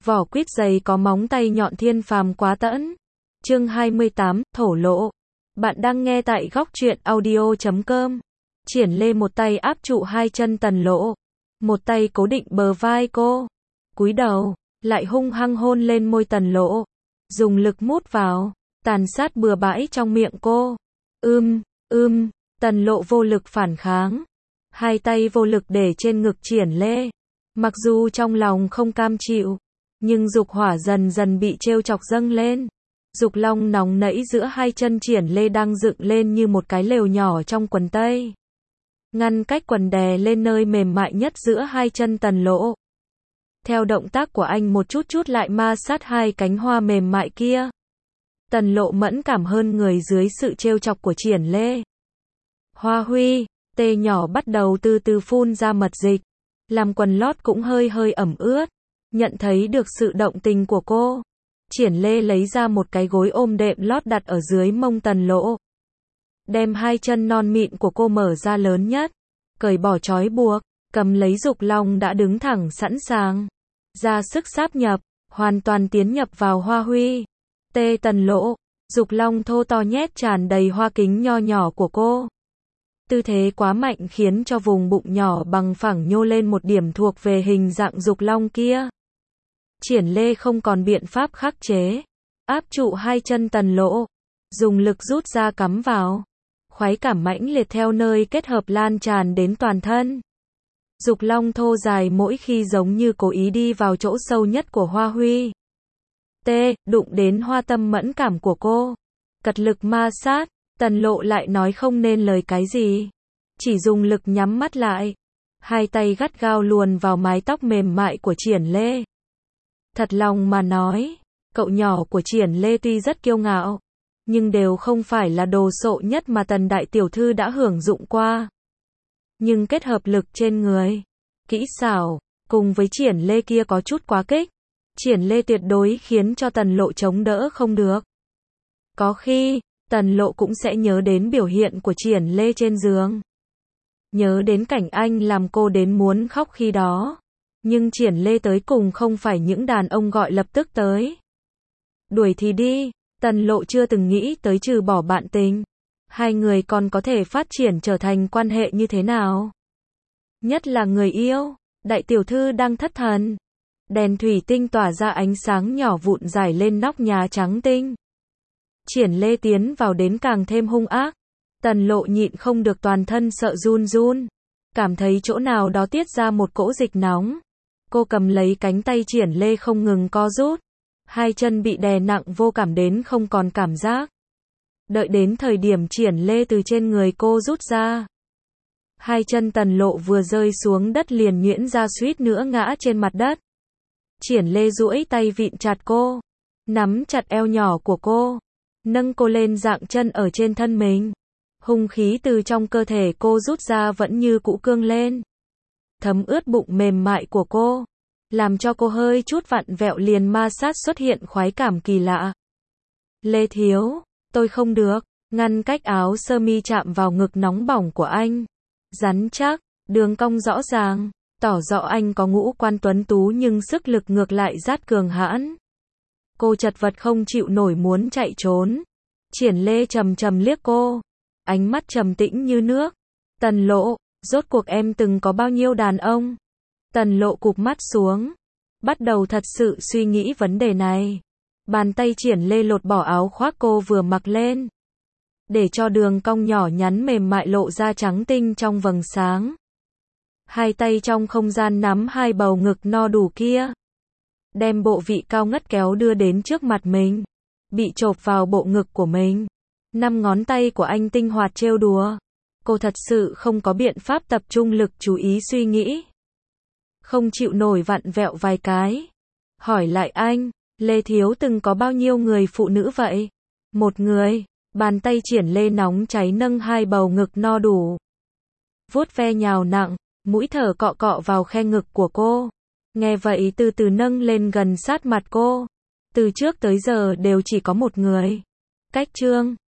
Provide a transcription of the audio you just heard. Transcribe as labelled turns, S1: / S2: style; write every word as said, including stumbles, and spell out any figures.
S1: Vỏ quýt dày có móng tay nhọn thiên phàm quá tẫn. Chương hai mươi tám, thổ lộ. Bạn đang nghe tại góc truyện audio chấm com. Triển Lê một tay áp trụ hai chân Tần Lộ, một tay cố định bờ vai cô. Cúi đầu, lại hung hăng hôn lên môi Tần Lộ, dùng lực mút vào, tàn sát bừa bãi trong miệng cô. Ưm, ưm, Tần Lộ vô lực phản kháng, hai tay vô lực để trên ngực Triển Lê. Mặc dù trong lòng không cam chịu, nhưng dục hỏa dần dần bị trêu chọc dâng lên. Dục long nóng nảy giữa hai chân Triển Lê đang dựng lên như một cái lều nhỏ trong quần tây, ngăn cách quần đè lên nơi mềm mại nhất giữa hai chân Tần Lộ. Theo động tác của anh một chút chút lại ma sát hai cánh hoa mềm mại kia. Tần Lộ mẫn cảm hơn người dưới sự trêu chọc của Triển Lê. Hoa Huy, tê nhỏ bắt đầu từ từ phun ra mật dịch, làm quần lót cũng hơi hơi ẩm ướt. Nhận thấy được sự động tình của cô, Triển Lê lấy ra một cái gối ôm đệm lót đặt ở dưới mông Tần Lộ. Đem hai chân non mịn của cô mở ra lớn nhất, cởi bỏ trói buộc, cầm lấy dục long đã đứng thẳng sẵn sàng, ra sức sáp nhập, hoàn toàn tiến nhập vào Hoa Huy. Tê Tần Lộ, dục long thô to nhét tràn đầy hoa kính nho nhỏ của cô. Tư thế quá mạnh khiến cho vùng bụng nhỏ bằng phẳng nhô lên một điểm thuộc về hình dạng dục long kia. Triển Lê không còn biện pháp khắc chế, áp trụ hai chân Tần Lộ, dùng lực rút ra cắm vào. Khoái cảm mãnh liệt theo nơi kết hợp lan tràn đến toàn thân. Dục long thô dài mỗi khi giống như cố ý đi vào chỗ sâu nhất của Hoa Huy. T, đụng đến hoa tâm mẫn cảm của cô. Cật lực ma sát, Tần Lộ lại nói không nên lời cái gì. Chỉ dùng lực nhắm mắt lại. Hai tay gắt gao luồn vào mái tóc mềm mại của Triển Lê. Thật lòng mà nói, cậu nhỏ của Triển Lê tuy rất kiêu ngạo, nhưng đều không phải là đồ sộ nhất mà Tần đại tiểu thư đã hưởng dụng qua. Nhưng kết hợp lực trên người, kỹ xảo, cùng với Triển Lê kia có chút quá kích. Triển Lê tuyệt đối khiến cho Tần Lộ chống đỡ không được. Có khi, Tần Lộ cũng sẽ nhớ đến biểu hiện của Triển Lê trên giường. Nhớ đến cảnh anh làm cô đến muốn khóc khi đó. Nhưng Triển Lê tới cùng không phải những đàn ông gọi lập tức tới. Đuổi thì đi, Tần Lộ chưa từng nghĩ tới trừ bỏ bạn tình, hai người còn có thể phát triển trở thành quan hệ như thế nào. Nhất là người yêu, đại tiểu thư đang thất thần. Đèn thủy tinh tỏa ra ánh sáng nhỏ vụn rải lên nóc nhà trắng tinh. Triển Lê tiến vào đến càng thêm hung ác. Tần Lộ nhịn không được toàn thân sợ run run, cảm thấy chỗ nào đó tiết ra một cỗ dịch nóng. Cô cầm lấy cánh tay Triển Lê không ngừng co rút. Hai chân bị đè nặng vô cảm đến không còn cảm giác. Đợi đến thời điểm Triển Lê từ trên người cô rút ra, hai chân Tần Lộ vừa rơi xuống đất liền nhuyễn ra suýt nữa ngã trên mặt đất. Triển Lê duỗi tay vịn chặt cô, nắm chặt eo nhỏ của cô, nâng cô lên dạng chân ở trên thân mình. Hung khí từ trong cơ thể cô rút ra vẫn như cũ cương lên, thấm ướt bụng mềm mại của cô, làm cho cô hơi chút vặn vẹo liền ma sát xuất hiện khoái cảm kỳ lạ. Lê thiếu, tôi không được, ngăn cách áo sơ mi chạm vào ngực nóng bỏng của anh. Rắn chắc, đường cong rõ ràng, tỏ rõ anh có ngũ quan tuấn tú nhưng sức lực ngược lại rất cường hãn. Cô chật vật không chịu nổi muốn chạy trốn. Triển Lê trầm trầm liếc cô, ánh mắt trầm tĩnh như nước. Tần Lộ, rốt cuộc em từng có bao nhiêu đàn ông? Tần Lộ cụp mắt xuống, bắt đầu thật sự suy nghĩ vấn đề này. Bàn tay Triển Lê lột bỏ áo khoác cô vừa mặc lên, để cho đường cong nhỏ nhắn mềm mại lộ ra trắng tinh trong vầng sáng. Hai tay trong không gian nắm hai bầu ngực no đủ kia, đem bộ vị cao ngất kéo đưa đến trước mặt mình, bị chộp vào bộ ngực của mình. Năm ngón tay của anh tinh hoạt trêu đùa. Cô thật sự không có biện pháp tập trung lực chú ý suy nghĩ. Không chịu nổi vặn vẹo vài cái. Hỏi lại anh, Lê thiếu từng có bao nhiêu người phụ nữ vậy? Một người. Bàn tay Triển Lê nóng cháy nâng hai bầu ngực no đủ, vuốt ve nhào nặng, mũi thở cọ cọ vào khe ngực của cô. Nghe vậy từ từ nâng lên gần sát mặt cô. Từ trước tới giờ đều chỉ có một người. Cách chương